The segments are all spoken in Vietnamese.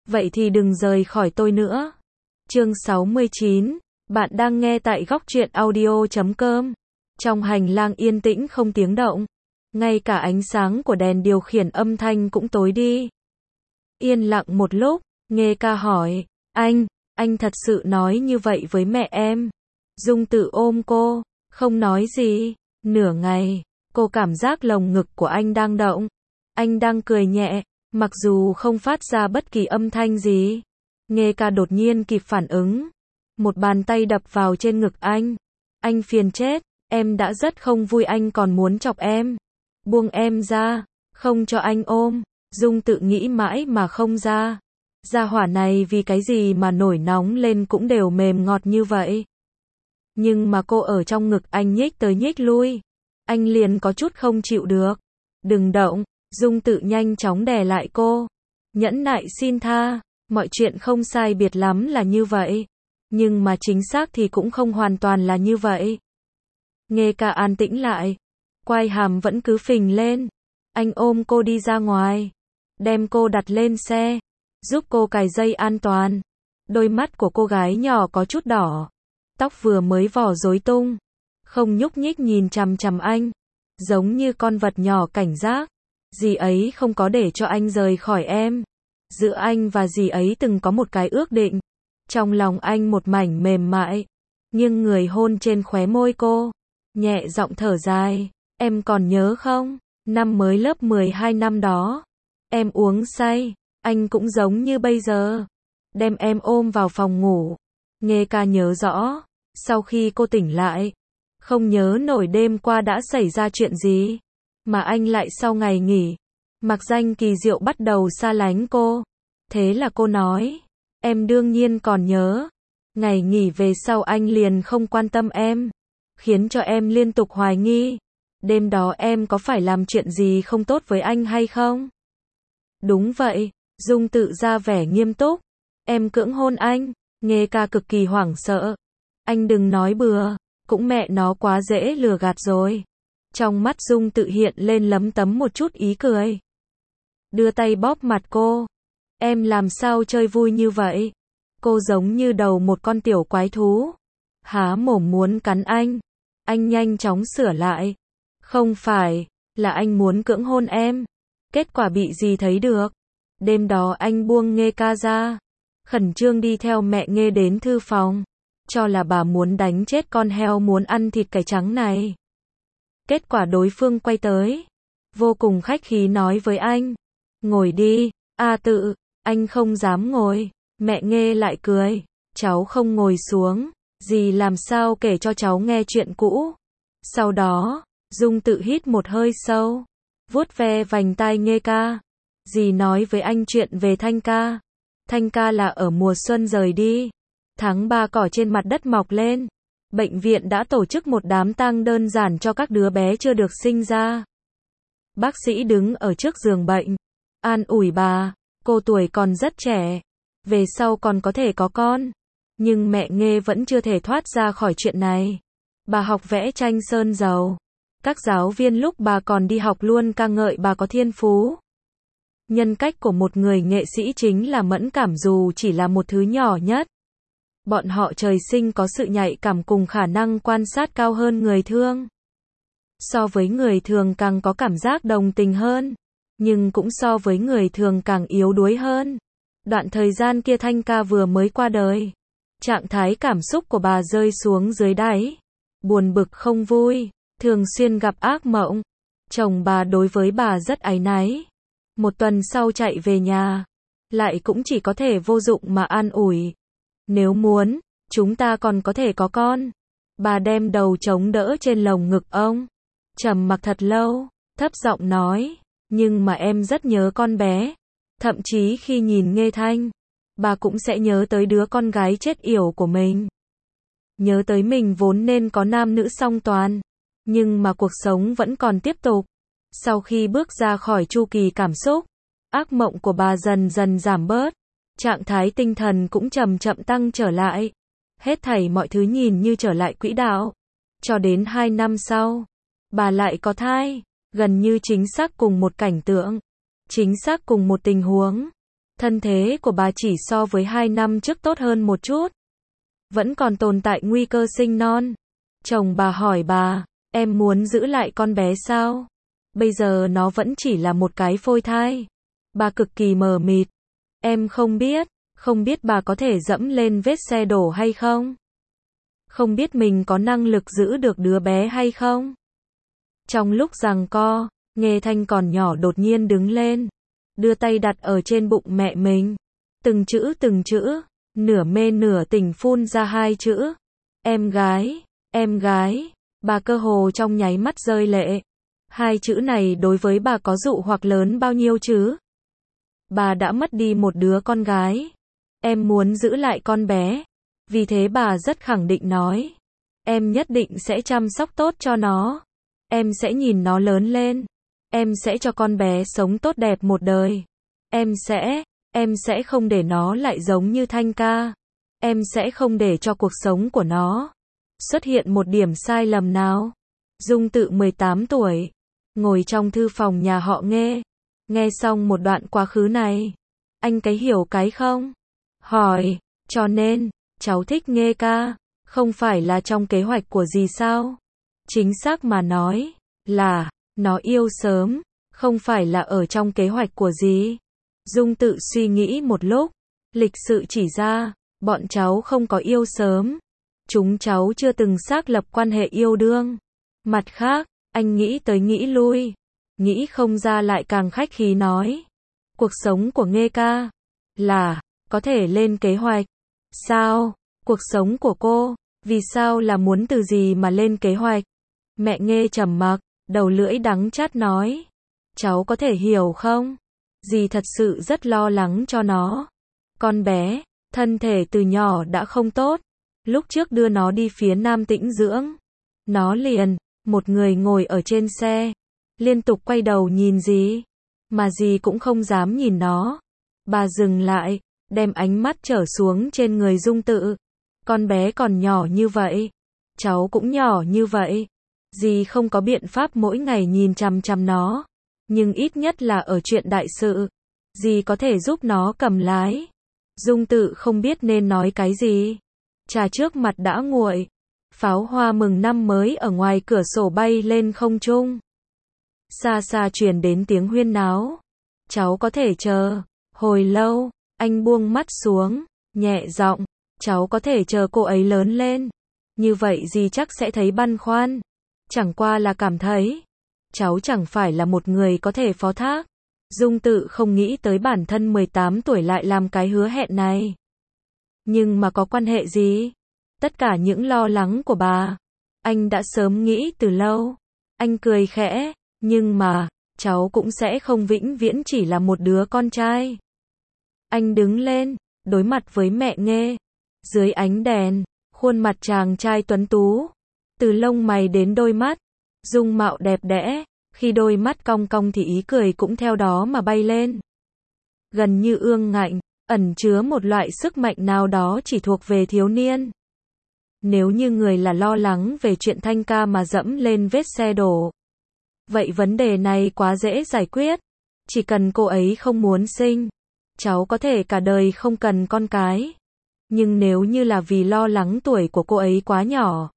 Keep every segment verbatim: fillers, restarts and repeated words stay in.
vậy thì đừng rời khỏi tôi nữa. Chương sáu mươi chín, bạn đang nghe tại góc truyện audio chấm com. Trong hành lang yên tĩnh không tiếng động, ngay cả ánh sáng của đèn điều khiển âm thanh cũng tối đi. Yên lặng một lúc, Nghê Ca hỏi, anh, anh thật sự nói như vậy với mẹ em? Dung Tự ôm cô, không nói gì. Nửa ngày, cô cảm giác lồng ngực của anh đang động. Anh đang cười nhẹ, mặc dù không phát ra bất kỳ âm thanh gì. Nghê Ca đột nhiên kịp phản ứng. Một bàn tay đập vào trên ngực anh. Anh phiền chết, em đã rất không vui anh còn muốn chọc em. Buông em ra, không cho anh ôm. Dung Tự nghĩ mãi mà không ra. Gia hỏa này vì cái gì mà nổi nóng lên cũng đều mềm ngọt như vậy. Nhưng mà cô ở trong ngực anh nhích tới nhích lui. Anh liền có chút không chịu được. Đừng động, Dung Tự nhanh chóng đè lại cô. Nhẫn nại xin tha, mọi chuyện không sai biệt lắm là như vậy. Nhưng mà chính xác thì cũng không hoàn toàn là như vậy. Nghê Ca an tĩnh lại. Quai hàm vẫn cứ phình lên. Anh ôm cô đi ra ngoài. Đem cô đặt lên xe. Giúp cô cài dây an toàn. Đôi mắt của cô gái nhỏ có chút đỏ. Tóc vừa mới vò rối tung. Không nhúc nhích nhìn chằm chằm anh. Giống như con vật nhỏ cảnh giác. Dì ấy không có để cho anh rời khỏi em. Giữa anh và dì ấy từng có một cái ước định. Trong lòng anh một mảnh mềm mại. Nghiêng người hôn trên khóe môi cô. Nhẹ giọng thở dài. Em còn nhớ không? Năm mới lớp mười hai năm đó. Em uống say. Anh cũng giống như bây giờ. Đem em ôm vào phòng ngủ. Nghê Ca nhớ rõ. Sau khi cô tỉnh lại. Không nhớ nổi đêm qua đã xảy ra chuyện gì. Mà anh lại sau ngày nghỉ. Mặc danh kỳ diệu bắt đầu xa lánh cô. Thế là cô nói. Em đương nhiên còn nhớ. Ngày nghỉ về sau anh liền không quan tâm em. Khiến cho em liên tục hoài nghi. Đêm đó em có phải làm chuyện gì không tốt với anh hay không? Đúng vậy. Dung Tự ra vẻ nghiêm túc. Em cưỡng hôn anh. Nghê Ca cực kỳ hoảng sợ. Anh đừng nói bừa. Cũng mẹ nó quá dễ lừa gạt rồi. Trong mắt Dung Tự hiện lên lấm tấm một chút ý cười. Đưa tay bóp mặt cô. Em làm sao chơi vui như vậy? Cô giống như đầu một con tiểu quái thú. Há mồm muốn cắn anh. Anh nhanh chóng sửa lại. Không phải, là anh muốn cưỡng hôn em. Kết quả bị gì thấy được. Đêm đó anh buông Nghê Ca ra. Khẩn trương đi theo mẹ Nghê đến thư phòng. Cho là bà muốn đánh chết con heo muốn ăn thịt cải trắng này. Kết quả đối phương quay tới. Vô cùng khách khí nói với anh. Ngồi đi, A Tự. Anh không dám ngồi. Mẹ Nghê lại cười. Cháu không ngồi xuống. Dì làm sao kể cho cháu nghe chuyện cũ. Sau đó, Dung Tự hít một hơi sâu. Vuốt ve vành tai Nghê Ca. Dì nói với anh chuyện về Thanh Ca. Thanh Ca là ở mùa xuân rời đi. Tháng ba cỏ trên mặt đất mọc lên. Bệnh viện đã tổ chức một đám tang đơn giản cho các đứa bé chưa được sinh ra. Bác sĩ đứng ở trước giường bệnh. An ủi bà. Cô tuổi còn rất trẻ. Về sau còn có thể có con. Nhưng mẹ Nghê vẫn chưa thể thoát ra khỏi chuyện này. Bà học vẽ tranh sơn dầu. Các giáo viên lúc bà còn đi học luôn ca ngợi bà có thiên phú. Nhân cách của một người nghệ sĩ chính là mẫn cảm dù chỉ là một thứ nhỏ nhất. Bọn họ trời sinh có sự nhạy cảm cùng khả năng quan sát cao hơn người thường. So với người thường càng có cảm giác đồng tình hơn. Nhưng cũng so với người thường càng yếu đuối hơn. Đoạn thời gian kia Thanh Ca vừa mới qua đời. Trạng thái cảm xúc của bà rơi xuống dưới đáy. Buồn bực không vui. Thường xuyên gặp ác mộng. Chồng bà đối với bà rất áy náy. Một tuần sau chạy về nhà. Lại cũng chỉ có thể vô dụng mà an ủi. Nếu muốn, chúng ta còn có thể có con. Bà đem đầu chống đỡ trên lồng ngực ông. Trầm mặc thật lâu, thấp giọng nói. Nhưng mà em rất nhớ con bé. Thậm chí khi nhìn Nghê Thanh, bà cũng sẽ nhớ tới đứa con gái chết yểu của mình. Nhớ tới mình vốn nên có nam nữ song toàn. Nhưng mà cuộc sống vẫn còn tiếp tục. Sau khi bước ra khỏi chu kỳ cảm xúc, ác mộng của bà dần dần giảm bớt. Trạng thái tinh thần cũng chậm chậm tăng trở lại. Hết thảy mọi thứ nhìn như trở lại quỹ đạo. Cho đến hai năm sau, bà lại có thai. Gần như chính xác cùng một cảnh tượng. Chính xác cùng một tình huống. Thân thế của bà chỉ so với hai năm trước tốt hơn một chút. Vẫn còn tồn tại nguy cơ sinh non. Chồng bà hỏi bà, em muốn giữ lại con bé sao? Bây giờ nó vẫn chỉ là một cái phôi thai. Bà cực kỳ mờ mịt. Em không biết, không biết bà có thể dẫm lên vết xe đổ hay không? Không biết mình có năng lực giữ được đứa bé hay không? Trong lúc giằng co, Nghê Thanh còn nhỏ đột nhiên đứng lên, đưa tay đặt ở trên bụng mẹ mình. Từng chữ từng chữ, nửa mê nửa tỉnh phun ra hai chữ. Em gái, em gái, bà cơ hồ trong nháy mắt rơi lệ. Hai chữ này đối với bà có dụ hoặc lớn bao nhiêu chứ? Bà đã mất đi một đứa con gái. Em muốn giữ lại con bé. Vì thế bà rất khẳng định nói. Em nhất định sẽ chăm sóc tốt cho nó. Em sẽ nhìn nó lớn lên. Em sẽ cho con bé sống tốt đẹp một đời. Em sẽ, em sẽ không để nó lại giống như Thanh ca. Em sẽ không để cho cuộc sống của nó xuất hiện một điểm sai lầm nào. Dung Tự mười tám tuổi, ngồi trong thư phòng nhà họ Nghê. Nghe xong một đoạn quá khứ này, anh cái hiểu cái không? Hỏi, cho nên, cháu thích Nghê ca, không phải là trong kế hoạch của gì sao? Chính xác mà nói, là, nó yêu sớm, không phải là ở trong kế hoạch của gì. Dung Tự suy nghĩ một lúc, lịch sự chỉ ra, bọn cháu không có yêu sớm. Chúng cháu chưa từng xác lập quan hệ yêu đương. Mặt khác, anh nghĩ tới nghĩ lui, nghĩ không ra lại càng khách khí nói. Cuộc sống của Nghê ca, là, có thể lên kế hoạch. Sao? Cuộc sống của cô, vì sao là muốn từ gì mà lên kế hoạch? Mẹ Nghê trầm mặc, đầu lưỡi đắng chát nói. Cháu có thể hiểu không? Dì thật sự rất lo lắng cho nó. Con bé, thân thể từ nhỏ đã không tốt. Lúc trước đưa nó đi phía Nam tĩnh dưỡng. Nó liền, một người ngồi ở trên xe, liên tục quay đầu nhìn dì. Mà dì cũng không dám nhìn nó. Bà dừng lại, đem ánh mắt trở xuống trên người Dung Tự. Con bé còn nhỏ như vậy. Cháu cũng nhỏ như vậy. Dì không có biện pháp mỗi ngày nhìn chằm chằm nó. Nhưng ít nhất là ở chuyện đại sự, dì có thể giúp nó cầm lái. Dung Tự không biết nên nói cái gì. Trà trước mặt đã nguội. Pháo hoa mừng năm mới ở ngoài cửa sổ bay lên không trung. Xa xa truyền đến tiếng huyên náo. Cháu có thể chờ. Hồi lâu, anh buông mắt xuống, nhẹ giọng. Cháu có thể chờ cô ấy lớn lên. Như vậy dì chắc sẽ thấy băn khoăn. Chẳng qua là cảm thấy, cháu chẳng phải là một người có thể phó thác. Dung Tự không nghĩ tới bản thân mười tám tuổi lại làm cái hứa hẹn này. Nhưng mà có quan hệ gì? Tất cả những lo lắng của bà, anh đã sớm nghĩ từ lâu. Anh cười khẽ, nhưng mà, cháu cũng sẽ không vĩnh viễn chỉ là một đứa con trai. Anh đứng lên, đối mặt với mẹ Nghê. Dưới ánh đèn, khuôn mặt chàng trai tuấn tú. Từ lông mày đến đôi mắt, dung mạo đẹp đẽ. Khi đôi mắt cong cong thì ý cười cũng theo đó mà bay lên. Gần như ương ngạnh, ẩn chứa một loại sức mạnh nào đó chỉ thuộc về thiếu niên. Nếu như người là lo lắng về chuyện Thanh ca mà dẫm lên vết xe đổ, vậy vấn đề này quá dễ giải quyết. Chỉ cần cô ấy không muốn sinh, cháu có thể cả đời không cần con cái. Nhưng nếu như là vì lo lắng tuổi của cô ấy quá nhỏ,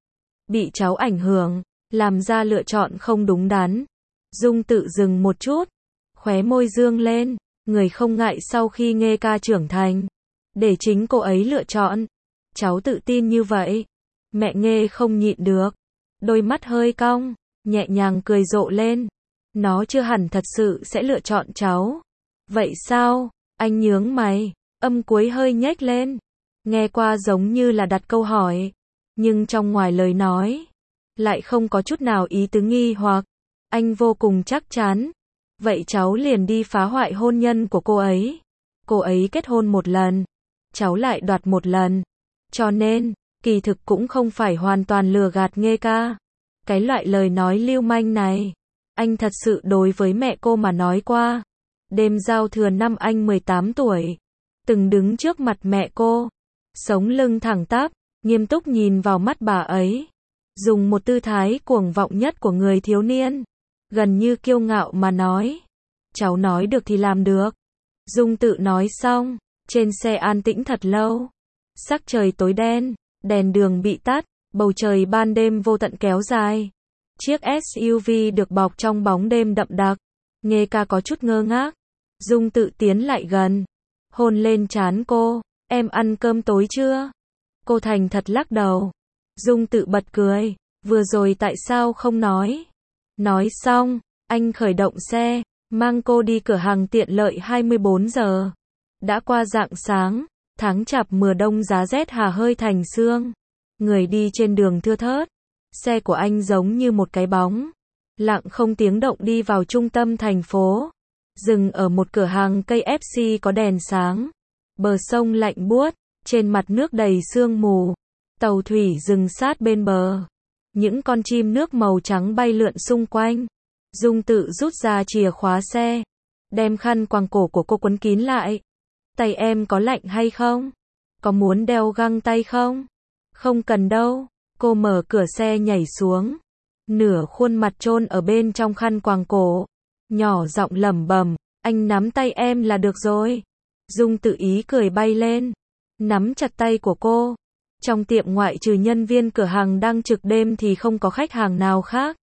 bị cháu ảnh hưởng, làm ra lựa chọn không đúng đắn. Dung Tự dừng một chút, khóe môi dương lên, người không ngại sau khi Nghê ca trưởng thành, để chính cô ấy lựa chọn. Cháu tự tin như vậy. Mẹ Nghê không nhịn được, đôi mắt hơi cong, nhẹ nhàng cười rộ lên. Nó chưa hẳn thật sự sẽ lựa chọn cháu. Vậy sao? Anh nhướng mày, âm cuối hơi nhếch lên. Nghe qua giống như là đặt câu hỏi, nhưng trong ngoài lời nói lại không có chút nào ý tứ nghi hoặc. Anh vô cùng chắc chắn. Vậy cháu liền đi phá hoại hôn nhân của cô ấy. Cô ấy kết hôn một lần, cháu lại đoạt một lần. Cho nên, kỳ thực cũng không phải hoàn toàn lừa gạt Nghê ca. Cái loại lời nói lưu manh này, anh thật sự đối với mẹ cô mà nói qua. Đêm giao thừa năm anh mười tám tuổi, từng đứng trước mặt mẹ cô, sống lưng thẳng tắp, nghiêm túc nhìn vào mắt bà ấy, dùng một tư thái cuồng vọng nhất của người thiếu niên, gần như kiêu ngạo mà nói, cháu nói được thì làm được. Dung Tự nói xong, trên xe an tĩnh thật lâu. Sắc trời tối đen, đèn đường bị tắt, bầu trời ban đêm vô tận kéo dài. Chiếc ét u vê được bọc trong bóng đêm đậm đặc. Nghe ca có chút ngơ ngác. Dung Tự tiến lại gần, hôn lên trán cô. Em ăn cơm tối chưa? Cô thành thật lắc đầu. Dung Tự bật cười. Vừa rồi tại sao không nói? Nói xong, anh khởi động xe, mang cô đi cửa hàng tiện lợi hai mươi bốn giờ. Đã qua rạng sáng, tháng chạp mùa đông giá rét hà hơi thành sương. Người đi trên đường thưa thớt. Xe của anh giống như một cái bóng, lặng không tiếng động đi vào trung tâm thành phố. Dừng ở một cửa hàng ca ép xê có đèn sáng. Bờ sông lạnh buốt, trên mặt nước đầy sương mù. Tàu thủy dừng sát bên bờ. Những con chim nước màu trắng bay lượn xung quanh. Dung Tự rút ra chìa khóa xe, đem khăn quàng cổ của cô quấn kín lại. Tay em có lạnh hay không? Có muốn đeo găng tay không? Không cần đâu. Cô mở cửa xe nhảy xuống, nửa khuôn mặt chôn ở bên trong khăn quàng cổ, nhỏ giọng lẩm bẩm, anh nắm tay em là được rồi. Dung Tự ý cười bay lên, nắm chặt tay của cô. Trong tiệm ngoại trừ nhân viên cửa hàng đang trực đêm thì không có khách hàng nào khác.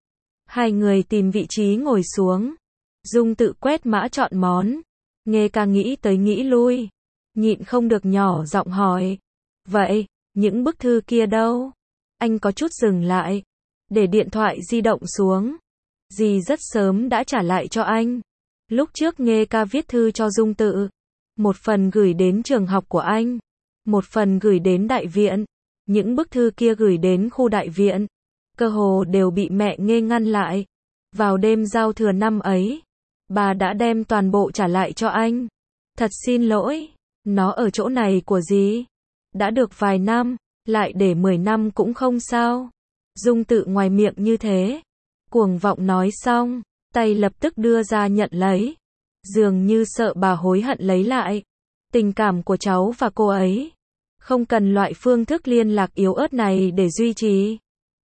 Hai người tìm vị trí ngồi xuống. Dung Tự quét mã chọn món. Nghe ca nghĩ tới nghĩ lui, nhịn không được nhỏ giọng hỏi. Vậy, những bức thư kia đâu? Anh có chút dừng lại, để điện thoại di động xuống. Dì rất sớm đã trả lại cho anh. Lúc trước Nghe ca viết thư cho Dung Tự. Một phần gửi đến trường học của anh, một phần gửi đến đại viện. Những bức thư kia gửi đến khu đại viện, cơ hồ đều bị mẹ Nghe ngăn lại. Vào đêm giao thừa năm ấy, bà đã đem toàn bộ trả lại cho anh. Thật xin lỗi, nó ở chỗ này của dì. Đã được vài năm, lại để mười năm cũng không sao. Dung Tự ngoài miệng như thế, cuồng vọng nói xong, tay lập tức đưa ra nhận lấy. Dường như sợ bà hối hận lấy lại. Tình cảm của cháu và cô ấy không cần loại phương thức liên lạc yếu ớt này để duy trì.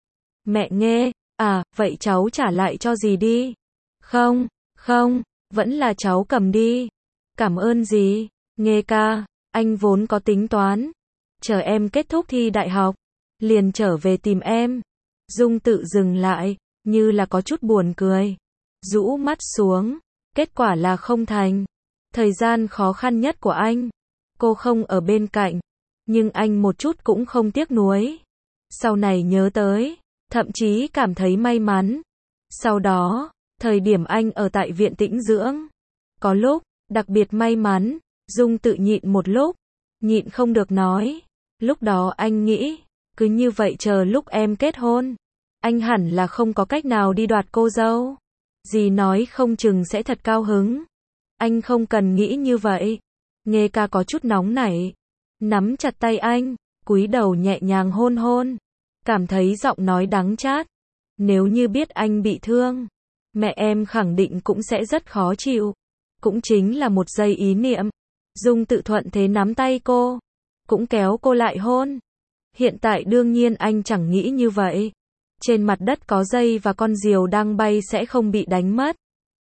Mẹ Nghe, à, vậy cháu trả lại cho dì đi. Không, không, vẫn là cháu cầm đi. Cảm ơn dì. Nghe ca, anh vốn có tính toán, chờ em kết thúc thi đại học, liền trở về tìm em. Dung Tự dừng lại, như là có chút buồn cười. Rũ mắt xuống, kết quả là không thành. Thời gian khó khăn nhất của anh, cô không ở bên cạnh, nhưng anh một chút cũng không tiếc nuối. Sau này nhớ tới, thậm chí cảm thấy may mắn. Sau đó, thời điểm anh ở tại viện tĩnh dưỡng, có lúc, đặc biệt may mắn. Dung Tự nhịn một lúc, nhịn không được nói. Lúc đó anh nghĩ, cứ như vậy chờ lúc em kết hôn, anh hẳn là không có cách nào đi đoạt cô dâu. Dì nói không chừng sẽ thật cao hứng. Anh không cần nghĩ như vậy. Nghe ca có chút nóng nảy, nắm chặt tay anh, cúi đầu nhẹ nhàng hôn hôn. Cảm thấy giọng nói đắng chát. Nếu như biết anh bị thương, mẹ em khẳng định cũng sẽ rất khó chịu. Cũng chính là một giây ý niệm. Dung Tự thuận thế nắm tay cô, cũng kéo cô lại hôn. Hiện tại đương nhiên anh chẳng nghĩ như vậy. Trên mặt đất có dây và con diều đang bay sẽ không bị đánh mất.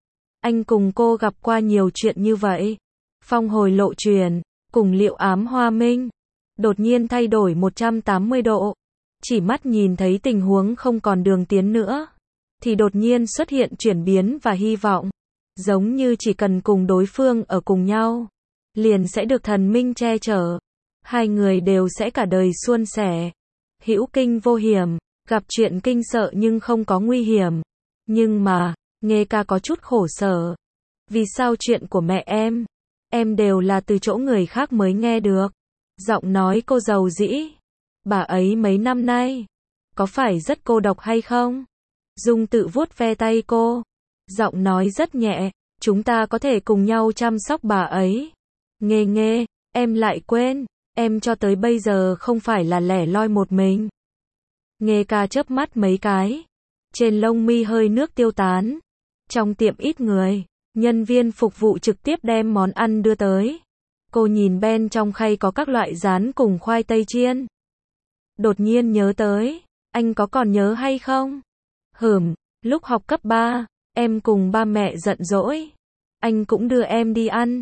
Anh cùng cô gặp qua nhiều chuyện như vậy. Phong hồi lộ truyền, cùng Liệu Ám Hoa Minh, đột nhiên thay đổi một trăm tám mươi độ. Chỉ mắt nhìn thấy tình huống không còn đường tiến nữa, thì đột nhiên xuất hiện chuyển biến và hy vọng. Giống như chỉ cần cùng đối phương ở cùng nhau, liền sẽ được thần minh che chở. Hai người đều sẽ cả đời suôn sẻ. Hữu kinh vô hiểm, gặp chuyện kinh sợ nhưng không có nguy hiểm. Nhưng mà, Nghe ca có chút khổ sở. Vì sao chuyện của mẹ em, em đều là từ chỗ người khác mới nghe được. Giọng nói cô dầu dĩ. Bà ấy mấy năm nay, có phải rất cô độc hay không? Dung Tự vuốt ve tay cô. Giọng nói rất nhẹ, chúng ta có thể cùng nhau chăm sóc bà ấy. Nghe nghe, em lại quên, em cho tới bây giờ không phải là lẻ loi một mình. Nghe ca chớp mắt mấy cái. Trên lông mi hơi nước tiêu tán. Trong tiệm ít người, nhân viên phục vụ trực tiếp đem món ăn đưa tới. Cô nhìn bên trong khay có các loại rán cùng khoai tây chiên. Đột nhiên nhớ tới, anh có còn nhớ hay không? Hửm, lúc học cấp ba, em cùng ba mẹ giận dỗi, anh cũng đưa em đi ăn.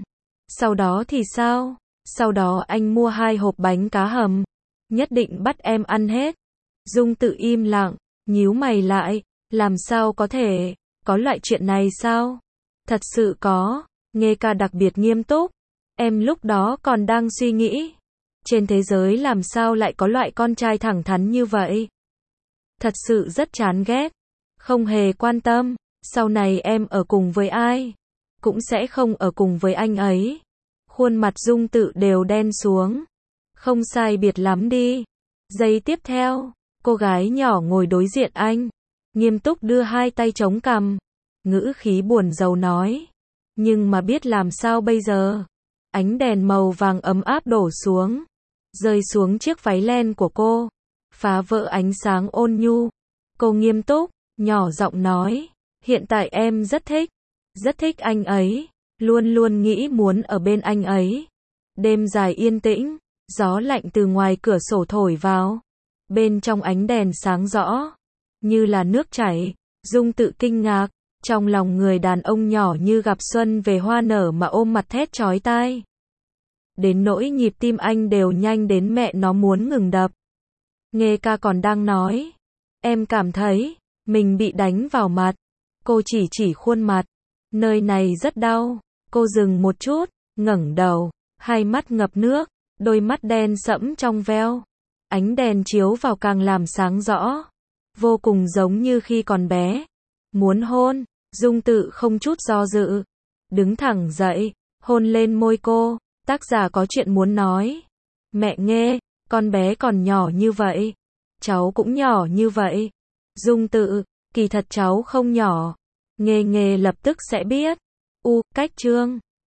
Sau đó thì sao? Sau đó anh mua hai hộp bánh cá hầm. Nhất định bắt em ăn hết. Dung Tự im lặng, nhíu mày lại. Làm sao có thể? Có loại chuyện này sao? Thật sự có. Nghe ca đặc biệt nghiêm túc. Em lúc đó còn đang suy nghĩ. Trên thế giới làm sao lại có loại con trai thẳng thắn như vậy? Thật sự rất chán ghét. Không hề quan tâm. Sau này em ở cùng với ai? Cũng sẽ không ở cùng với anh ấy. Khuôn mặt Dung Tự đều đen xuống. Không sai biệt lắm đi. Giây tiếp theo, cô gái nhỏ ngồi đối diện anh. Nghiêm túc đưa hai tay chống cằm. Ngữ khí buồn rầu nói. Nhưng mà biết làm sao bây giờ? Ánh đèn màu vàng ấm áp đổ xuống. Rơi xuống chiếc váy len của cô. Phá vỡ ánh sáng ôn nhu. Cô nghiêm túc, nhỏ giọng nói. Hiện tại em rất thích. Rất thích anh ấy. Luôn luôn nghĩ muốn ở bên anh ấy. Đêm dài yên tĩnh. Gió lạnh từ ngoài cửa sổ thổi vào. Bên trong ánh đèn sáng rõ. Như là nước chảy. Dung Tự kinh ngạc. Trong lòng người đàn ông nhỏ như gặp xuân về hoa nở mà ôm mặt thét chói tai. Đến nỗi nhịp tim anh đều nhanh đến mẹ nó muốn ngừng đập. Nghe ca còn đang nói. Em cảm thấy, mình bị đánh vào mặt. Cô chỉ chỉ khuôn mặt. Nơi này rất đau. Cô dừng một chút, ngẩng đầu. Hai mắt ngập nước, đôi mắt đen sẫm trong veo. Ánh đèn chiếu vào càng làm sáng rõ. Vô cùng giống như khi còn bé. Muốn hôn, Dung Tự không chút do dự. Đứng thẳng dậy, hôn lên môi cô. Tác giả có chuyện muốn nói. Mẹ nghe, con bé còn nhỏ như vậy. Cháu cũng nhỏ như vậy. Dung Tự, kỳ thật cháu không nhỏ. Nghe nghe lập tức sẽ biết. U, cách chương.